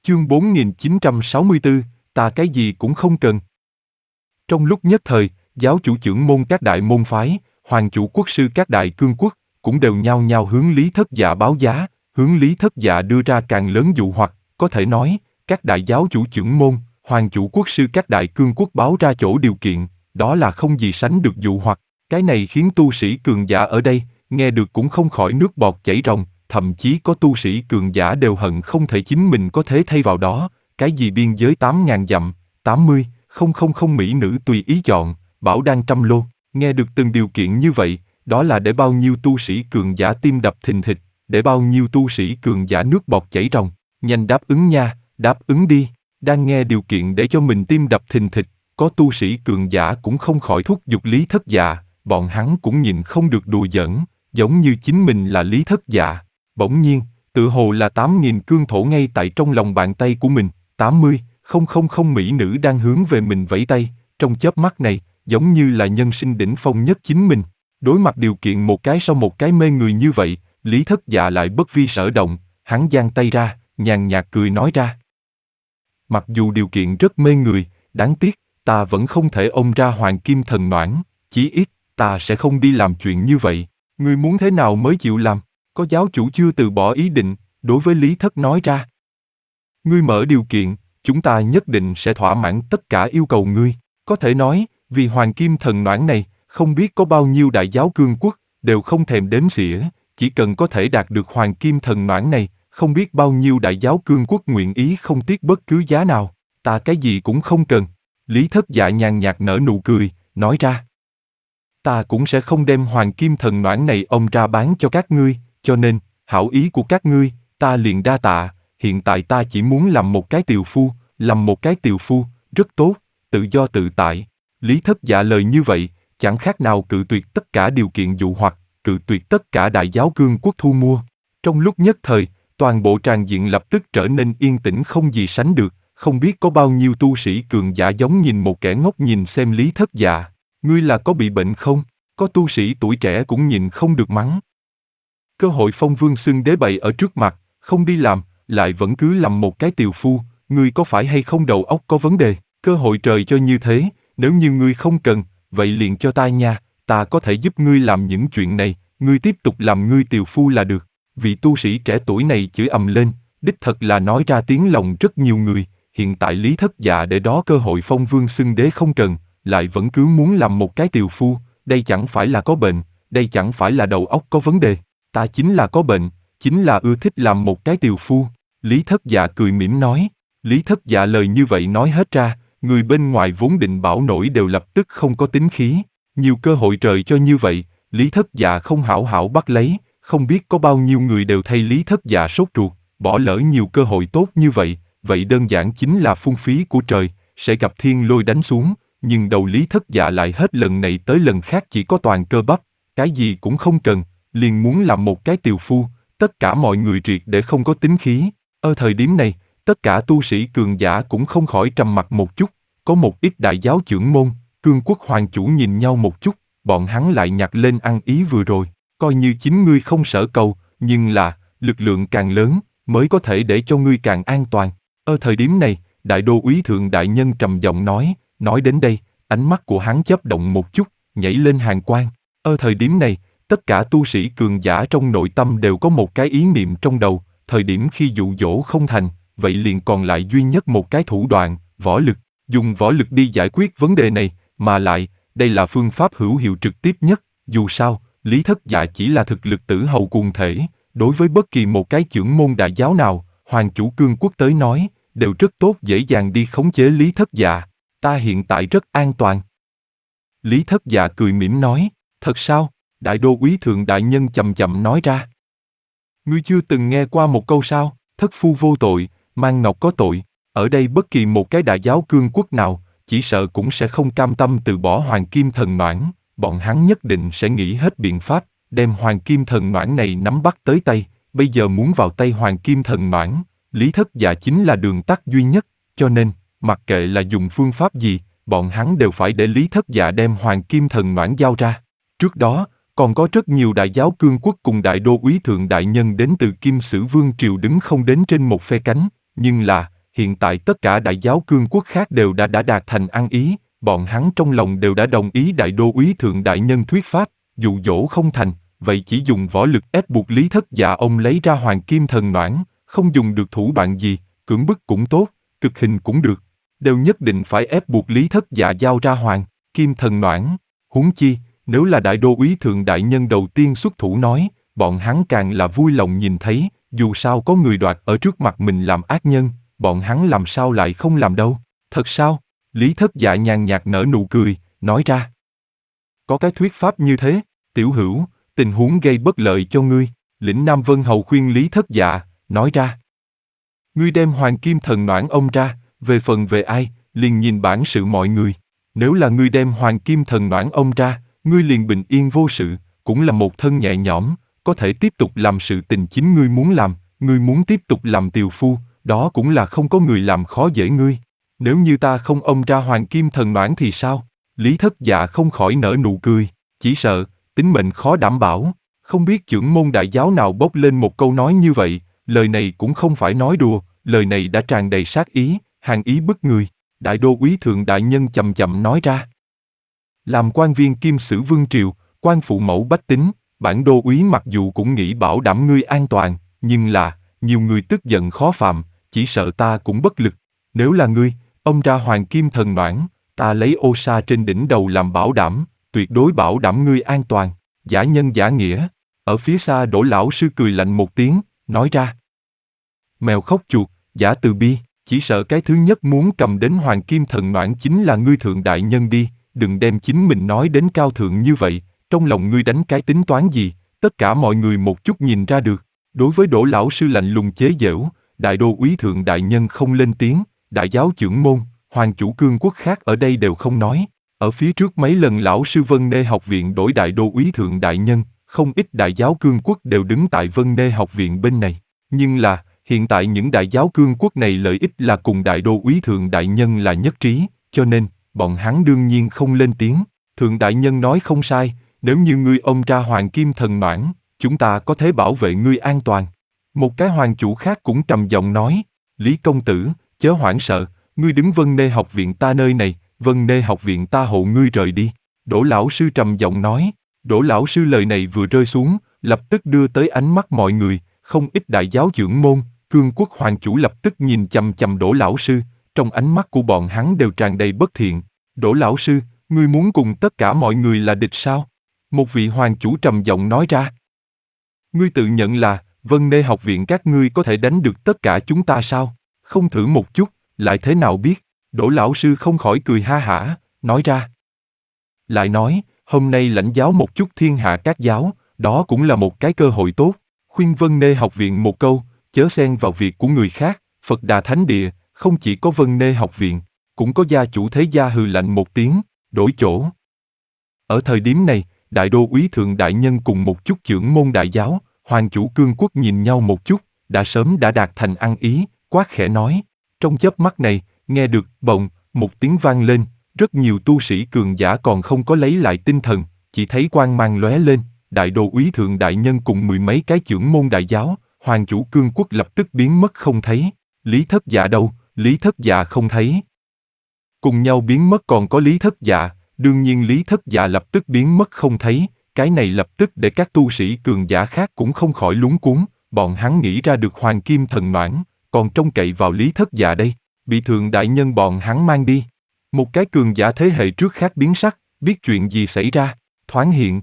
Chương 4964, ta cái gì cũng không cần. Trong lúc nhất thời, giáo chủ trưởng môn các đại môn phái, hoàng chủ quốc sư các đại cương quốc, cũng đều nhao nhao hướng Lý Thất Dạ báo giá, hướng Lý Thất Dạ đưa ra càng lớn dụ hoặc, có thể nói, các đại giáo chủ trưởng môn, hoàng chủ quốc sư các đại cương quốc báo ra chỗ điều kiện, đó là không gì sánh được dụ hoặc. Cái này khiến tu sĩ cường giả ở đây, nghe được cũng không khỏi nước bọt chảy ròng, thậm chí có tu sĩ cường giả đều hận không thể chính mình có thế thay vào đó, cái gì biên giới 8.000 dặm, 80,000 mỹ nữ tùy ý chọn, bảo đan trăm lô, nghe được từng điều kiện như vậy, đó là để bao nhiêu tu sĩ cường giả tim đập thình thịch, để bao nhiêu tu sĩ cường giả nước bọt chảy ròng, nhanh đáp ứng nha, đáp ứng đi, đang nghe điều kiện để cho mình tim đập thình thịch, có tu sĩ cường giả cũng không khỏi thúc giục Lý Thất Dạ, bọn hắn cũng nhìn không được đùa giỡn, giống như chính mình là Lý Thất Dạ. Bỗng nhiên, tự hồ là 8.000 cương thổ ngay tại trong lòng bàn tay của mình, 80,000 mỹ nữ đang hướng về mình vẫy tay, trong chớp mắt này, giống như là nhân sinh đỉnh phong nhất chính mình. Đối mặt điều kiện một cái sau một cái mê người như vậy, Lý Thất Dạ lại bất vi sở động, hắn giang tay ra, nhàn nhạt cười nói ra. Mặc dù điều kiện rất mê người, đáng tiếc, ta vẫn không thể ôm ra hoàng kim thần noãn, chí ít, ta sẽ không đi làm chuyện như vậy. Ngươi muốn thế nào mới chịu làm? Có giáo chủ chưa từ bỏ ý định, đối với Lý Thất nói ra. Ngươi mở điều kiện, chúng ta nhất định sẽ thỏa mãn tất cả yêu cầu ngươi. Có thể nói, vì hoàng kim thần noãn này, không biết có bao nhiêu đại giáo cương quốc, đều không thèm đếm xỉa, chỉ cần có thể đạt được hoàng kim thần noãn này, không biết bao nhiêu đại giáo cương quốc nguyện ý không tiếc bất cứ giá nào, ta cái gì cũng không cần. Lý Thất Dạ nhàn nhạt nở nụ cười, nói ra. Ta cũng sẽ không đem hoàng kim thần noãn này ông ra bán cho các ngươi, cho nên, hảo ý của các ngươi, ta liền đa tạ, hiện tại ta chỉ muốn làm một cái tiều phu, rất tốt, tự do tự tại. Lý Thất Dạ lời như vậy, chẳng khác nào cự tuyệt tất cả điều kiện dụ hoặc, cự tuyệt tất cả đại giáo cương quốc thu mua. Trong lúc nhất thời, toàn bộ tràng diện lập tức trở nên yên tĩnh không gì sánh được, không biết có bao nhiêu tu sĩ cường giả giống nhìn một kẻ ngốc nhìn xem Lý Thất Dạ. Ngươi là có bị bệnh không? Có tu sĩ tuổi trẻ cũng nhìn không được mắng. Cơ hội phong vương xưng đế bày ở trước mặt, không đi làm, lại vẫn cứ làm một cái tiều phu, ngươi có phải hay không đầu óc có vấn đề? Cơ hội trời cho như thế, nếu như ngươi không cần, vậy liền cho ta nha, ta có thể giúp ngươi làm những chuyện này, ngươi tiếp tục làm ngươi tiều phu là được. Vị tu sĩ trẻ tuổi này chửi ầm lên, đích thật là nói ra tiếng lòng rất nhiều người, hiện tại Lý Thất Dạ để đó cơ hội phong vương xưng đế không cần, lại vẫn cứ muốn làm một cái tiều phu, đây chẳng phải là có bệnh, đây chẳng phải là đầu óc có vấn đề, ta chính là có bệnh, chính là ưa thích làm một cái tiều phu. Lý Thất Dạ cười mỉm nói. Lý Thất Dạ lời như vậy nói hết ra, người bên ngoài vốn định bảo nổi đều lập tức không có tính khí, nhiều cơ hội trời cho như vậy, Lý Thất Dạ không hảo hảo bắt lấy, không biết có bao nhiêu người đều thay Lý Thất Dạ sốt ruột, bỏ lỡ nhiều cơ hội tốt như vậy, vậy đơn giản chính là phung phí của trời, sẽ gặp thiên lôi đánh xuống, nhưng đầu Lý Thất Dạ lại hết lần này tới lần khác chỉ có toàn cơ bắp, cái gì cũng không cần, liền muốn làm một cái tiều phu, tất cả mọi người triệt để không có tính khí. Ở thời điểm này, tất cả tu sĩ cường giả cũng không khỏi trầm mặc một chút, có một ít đại giáo trưởng môn, cương quốc hoàng chủ nhìn nhau một chút, bọn hắn lại nhặt lên ăn ý vừa rồi, coi như chính ngươi không sở cầu, nhưng là, lực lượng càng lớn, mới có thể để cho ngươi càng an toàn. Ở thời điểm này, đại đô úy thượng đại nhân trầm giọng nói đến đây, ánh mắt của hắn chớp động một chút, nhảy lên hàn quang. Ở thời điểm này, tất cả tu sĩ cường giả trong nội tâm đều có một cái ý niệm trong đầu, thời điểm khi dụ dỗ không thành, vậy liền còn lại duy nhất một cái thủ đoạn, võ lực, dùng võ lực đi giải quyết vấn đề này, mà lại, đây là phương pháp hữu hiệu trực tiếp nhất, dù sao, Lý Thất Dạ chỉ là thực lực tử hầu cuồng thể, đối với bất kỳ một cái chưởng môn đại giáo nào, hoàng chủ cương quốc tới nói, đều rất tốt dễ dàng đi khống chế Lý Thất Dạ, ta hiện tại rất an toàn. Lý Thất Dạ cười mỉm nói, thật sao? Đại đô úy thượng đại nhân chậm chậm nói ra. Ngươi chưa từng nghe qua một câu sao, thất phu vô tội, mang ngọc có tội, ở đây bất kỳ một cái đại giáo cương quốc nào, chỉ sợ cũng sẽ không cam tâm từ bỏ hoàng kim thần noãn, bọn hắn nhất định sẽ nghĩ hết biện pháp, đem hoàng kim thần noãn này nắm bắt tới tay, bây giờ muốn vào tay hoàng kim thần noãn, Lý Thất Dạ chính là đường tắt duy nhất, cho nên, mặc kệ là dùng phương pháp gì, bọn hắn đều phải để Lý Thất Dạ đem hoàng kim thần noãn giao ra. Trước đó, còn có rất nhiều đại giáo cương quốc cùng đại đô úy thượng đại nhân đến từ Kim Sử Vương Triều đứng không đến trên một phe cánh, nhưng là, hiện tại tất cả đại giáo cương quốc khác đều đã đạt thành ăn ý, bọn hắn trong lòng đều đã đồng ý đại đô úy thượng đại nhân thuyết pháp, dụ dỗ không thành, vậy chỉ dùng võ lực ép buộc Lý Thất Dạ ông lấy ra hoàng kim thần noãn, không dùng được thủ đoạn gì, cưỡng bức cũng tốt, cực hình cũng được, đều nhất định phải ép buộc Lý Thất Dạ giao ra hoàng kim thần noãn. Huống chi, nếu là đại đô úy thượng đại nhân đầu tiên xuất thủ nói, bọn hắn càng là vui lòng nhìn thấy, dù sao có người đoạt ở trước mặt mình làm ác nhân, bọn hắn làm sao lại không làm đâu. Thật sao? Lý Thất Dạ nhàn nhạt nở nụ cười, nói ra. Có cái thuyết pháp như thế, tiểu hữu, tình huống gây bất lợi cho ngươi, lĩnh Nam Vân Hầu khuyên Lý Thất Dạ, nói ra. Ngươi đem hoàng kim thần noãn ông ra, về phần về ai, liền nhìn bản sự mọi người. Nếu là ngươi đem hoàng kim thần noãn ông ra, ngươi liền bình yên vô sự, cũng là một thân nhẹ nhõm, có thể tiếp tục làm sự tình chính ngươi muốn tiếp tục làm tiều phu, đó cũng là không có người làm khó dễ ngươi. Nếu như ta không ông ra hoàng kim thần noãn thì sao? Lý Thất Dạ không khỏi nở nụ cười, chỉ sợ, tính mệnh khó đảm bảo, không biết chưởng môn đại giáo nào bốc lên một câu nói như vậy, lời này cũng không phải nói đùa, lời này đã tràn đầy sát ý, hàn ý bức người. Đại đô úy thượng đại nhân chậm chậm nói ra. Làm quan viên Kim Sử Vương Triều, quan phụ mẫu bách tính, bản đô úy mặc dù cũng nghĩ bảo đảm ngươi an toàn, nhưng là, nhiều người tức giận khó phạm, chỉ sợ ta cũng bất lực. Nếu là ngươi, ông ra hoàng kim thần noãn, ta lấy ô sa trên đỉnh đầu làm bảo đảm, tuyệt đối bảo đảm ngươi an toàn. Giả nhân giả nghĩa. Ở phía xa Đỗ lão sư cười lạnh một tiếng, nói ra. Mèo khóc chuột, giả từ bi. Chỉ sợ cái thứ nhất muốn cầm đến hoàng kim thần noãn chính là ngươi thượng đại nhân đi, đừng đem chính mình nói đến cao thượng như vậy, trong lòng ngươi đánh cái tính toán gì, tất cả mọi người một chút nhìn ra được. Đối với Đỗ lão sư lạnh lùng chế giễu, đại đô úy thượng đại nhân không lên tiếng, đại giáo chưởng môn, hoàng chủ cương quốc khác ở đây đều không nói. Ở phía trước mấy lần lão sư Vân Nê học viện đổi đại đô úy thượng đại nhân, không ít đại giáo cương quốc đều đứng tại Vân Nê học viện bên này, nhưng là hiện tại những đại giáo cương quốc này lợi ích là cùng đại đô úy thượng đại nhân là nhất trí, cho nên, bọn hắn đương nhiên không lên tiếng. Thượng đại nhân nói không sai, nếu như ngươi ông ra hoàng kim thần noãn, chúng ta có thể bảo vệ ngươi an toàn. Một cái hoàng chủ khác cũng trầm giọng nói, Lý công tử, chớ hoảng sợ, ngươi đứng Vân Nê học viện ta nơi này, Vân Nê học viện ta hộ ngươi rời đi. Đỗ lão sư trầm giọng nói, Đỗ lão sư lời này vừa rơi xuống, lập tức đưa tới ánh mắt mọi người, không ít đại giáo chưởng môn, cương quốc hoàng chủ lập tức nhìn chằm chằm Đỗ lão sư, trong ánh mắt của bọn hắn đều tràn đầy bất thiện. Đỗ lão sư, ngươi muốn cùng tất cả mọi người là địch sao? Một vị hoàng chủ trầm giọng nói ra. Ngươi tự nhận là, Vân Nê học viện các ngươi có thể đánh được tất cả chúng ta sao? Không thử một chút, lại thế nào biết? Đỗ lão sư không khỏi cười ha hả, nói ra. Lại nói, hôm nay lãnh giáo một chút thiên hạ các giáo, đó cũng là một cái cơ hội tốt. Khuyên Vân Nê học viện một câu, chớ xen vào việc của người khác, Phật Đà Thánh Địa, không chỉ có Vân Nê học viện, cũng có gia chủ thế gia hừ lạnh một tiếng, đổi chỗ. Ở thời điểm này, đại đô úy thượng đại nhân cùng một chút chưởng môn đại giáo, hoàng chủ cương quốc nhìn nhau một chút, đã sớm đã đạt thành ăn ý, quát khẽ nói. Trong chớp mắt này, nghe được bồng, một tiếng vang lên, rất nhiều tu sĩ cường giả còn không có lấy lại tinh thần, chỉ thấy quang mang lóe lên, đại đô úy thượng đại nhân cùng mười mấy cái chưởng môn đại giáo, hoàng chủ cương quốc lập tức biến mất không thấy. Lý Thất Dạ đâu? Lý Thất Dạ không thấy. Cùng nhau biến mất còn có Lý Thất Dạ, đương nhiên Lý Thất Dạ lập tức biến mất không thấy, cái này lập tức để các tu sĩ cường giả khác cũng không khỏi luống cuống, bọn hắn nghĩ ra được hoàng kim thần noãn, còn trông cậy vào Lý Thất Dạ đây, bị thượng đại nhân bọn hắn mang đi. Một cái cường giả thế hệ trước khác biến sắc, biết chuyện gì xảy ra, thoáng hiện.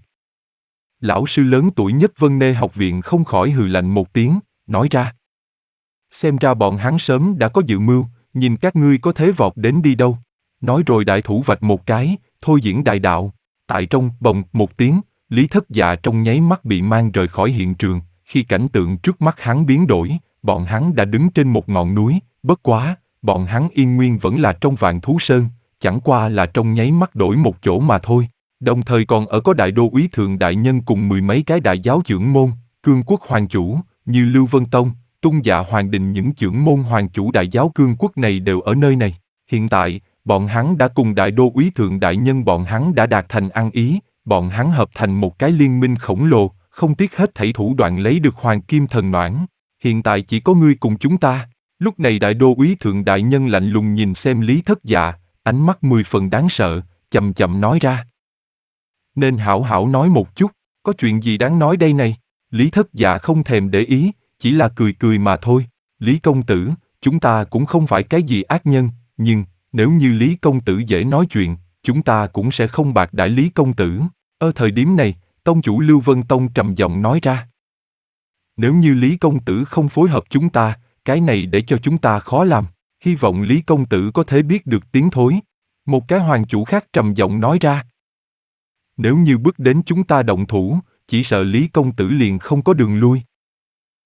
Lão sư lớn tuổi nhất Vân Nê học viện không khỏi hừ lạnh một tiếng, nói ra. Xem ra bọn hắn sớm đã có dự mưu, nhìn các ngươi có thế vọt đến đi đâu. Nói rồi đại thủ vạch một cái, thôi diễn đại đạo. Tại trong bồng một tiếng, Lý Thất Dạ trong nháy mắt bị mang rời khỏi hiện trường. Khi cảnh tượng trước mắt hắn biến đổi, bọn hắn đã đứng trên một ngọn núi. Bất quá, bọn hắn yên nguyên vẫn là trong Vạn Thú Sơn, chẳng qua là trong nháy mắt đổi một chỗ mà thôi. Đồng thời còn ở có đại đô úy thượng đại nhân cùng mười mấy cái đại giáo chưởng môn, cương quốc hoàng chủ, như Lưu Vân Tông, Tung Dạ Hoàng Đình, những chưởng môn hoàng chủ đại giáo cương quốc này đều ở nơi này. Hiện tại, bọn hắn đã cùng đại đô úy thượng đại nhân bọn hắn đã đạt thành ăn ý, bọn hắn hợp thành một cái liên minh khổng lồ, không tiếc hết thảy thủ đoạn lấy được hoàng kim thần noãn. Hiện tại chỉ có ngươi cùng chúng ta. Lúc này đại đô úy thượng đại nhân lạnh lùng nhìn xem Lý Thất Dạ, ánh mắt 10 phần đáng sợ, chậm chậm nói ra. Nên hảo hảo nói một chút, có chuyện gì đáng nói đây này? Lý Thất Dạ không thèm để ý, chỉ là cười cười mà thôi. Lý công tử, chúng ta cũng không phải cái gì ác nhân, nhưng, nếu như Lý công tử dễ nói chuyện, chúng ta cũng sẽ không bạc đãi Lý công tử. Ở thời điểm này, tông chủ Lưu Vân Tông trầm giọng nói ra. Nếu như Lý công tử không phối hợp chúng ta, cái này để cho chúng ta khó làm. Hy vọng Lý công tử có thể biết được tiếng thối. Một cái hoàng chủ khác trầm giọng nói ra. Nếu như bước đến chúng ta động thủ, chỉ sợ Lý công tử liền không có đường lui.